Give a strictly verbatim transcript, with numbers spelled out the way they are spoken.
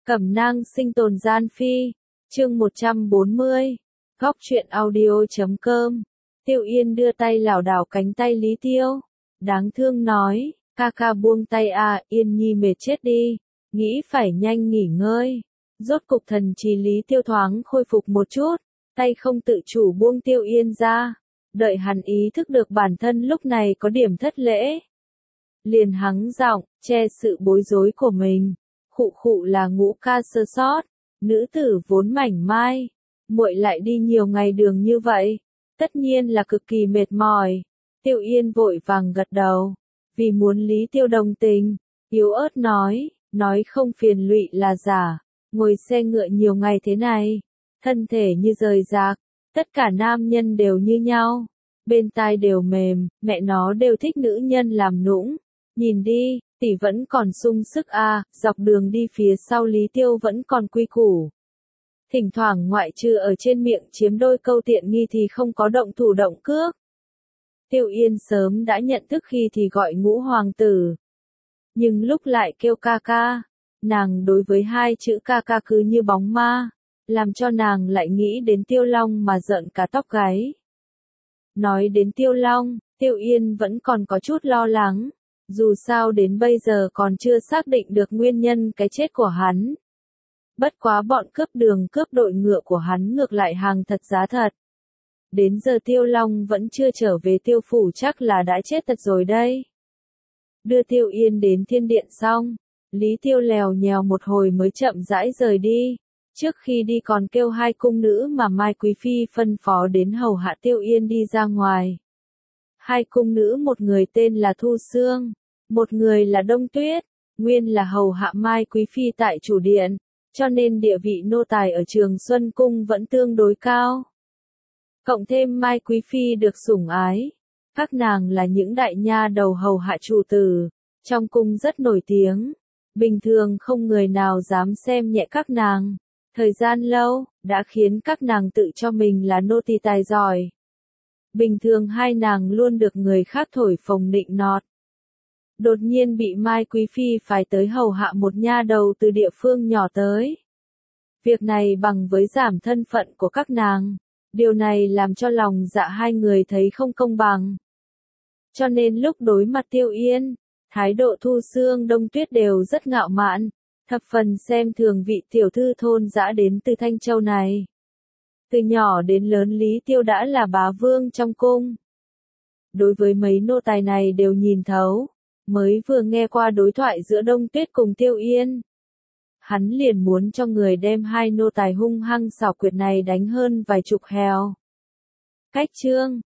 Cẩm nang sinh tồn gian phi, chương một trăm bốn mươi, góc truyện audio.com. Tiêu Yên đưa tay lảo đảo cánh tay Lý Tiêu, đáng thương nói, ca ca buông tay à, Yên Nhi mệt chết đi, nghĩ phải nhanh nghỉ ngơi. Rốt cục thần trí Lý Tiêu thoáng khôi phục một chút, tay không tự chủ buông Tiêu Yên ra, đợi hắn ý thức được bản thân lúc này có điểm thất lễ. Liền hắng giọng, che sự bối rối của mình. Khụ khụ là Ngũ ca sơ sót, nữ tử vốn mảnh mai, muội lại đi nhiều ngày đường như vậy, tất nhiên là cực kỳ mệt mỏi. Tiêu Yên vội vàng gật đầu, vì muốn Lý Tiêu đồng tình, yếu ớt nói, nói không phiền lụy là giả, ngồi xe ngựa nhiều ngày thế này, thân thể như rời rạc, tất cả nam nhân đều như nhau, bên tai đều mềm, mẹ nó đều thích nữ nhân làm nũng, nhìn đi. Tỷ vẫn còn sung sức a, à, dọc đường đi phía sau Lý Tiêu vẫn còn quy củ. Thỉnh thoảng ngoại trừ ở trên miệng chiếm đôi câu tiện nghi thì không có động thủ động cước. Tiêu Yên sớm đã nhận thức khi thì gọi Ngũ hoàng tử. Nhưng lúc lại kêu ca ca, nàng đối với hai chữ ca ca cứ như bóng ma, làm cho nàng lại nghĩ đến Tiêu Long mà giận cả tóc gáy. Nói đến Tiêu Long, Tiêu Yên vẫn còn có chút lo lắng. Dù sao đến bây giờ còn chưa xác định được nguyên nhân cái chết của hắn. Bất quá bọn cướp đường cướp đội ngựa của hắn ngược lại hàng thật giá thật. Đến giờ Tiêu Long vẫn chưa trở về Tiêu phủ chắc là đã chết thật rồi đây. Đưa Tiêu Yên đến thiên điện xong, Lý Tiêu lèo nhèo một hồi mới chậm rãi rời đi. Trước khi đi còn kêu hai cung nữ mà Mai Quý Phi phân phó đến hầu hạ Tiêu Yên đi ra ngoài. Hai cung nữ, một người tên là Thu Sương, một người là Đông Tuyết, nguyên là hầu hạ Mai Quý Phi tại chủ điện, cho nên địa vị nô tài ở Trường Xuân Cung vẫn tương đối cao. Cộng thêm Mai Quý Phi được sủng ái, các nàng là những đại nha đầu hầu hạ chủ tử, trong cung rất nổi tiếng, bình thường không người nào dám xem nhẹ các nàng, thời gian lâu, đã khiến các nàng tự cho mình là nô tỳ tài giỏi. Bình thường hai nàng luôn được người khác thổi phồng nịnh nọt. Đột nhiên bị Mai Quý Phi phải tới hầu hạ một nha đầu từ địa phương nhỏ tới. Việc này bằng với giảm thân phận của các nàng, điều này làm cho lòng dạ hai người thấy không công bằng. Cho nên lúc đối mặt Tiêu Yên, thái độ Thu Sương Đông Tuyết đều rất ngạo mạn, thập phần xem thường vị tiểu thư thôn dã đến từ Thanh Châu này. Từ nhỏ đến lớn Lý Tiêu đã là bá vương trong cung. Đối với mấy nô tài này đều nhìn thấu, mới vừa nghe qua đối thoại giữa Đông Tuyết cùng Tiêu Yên. Hắn liền muốn cho người đem hai nô tài hung hăng xảo quyệt này đánh hơn vài chục heo. Cách chương,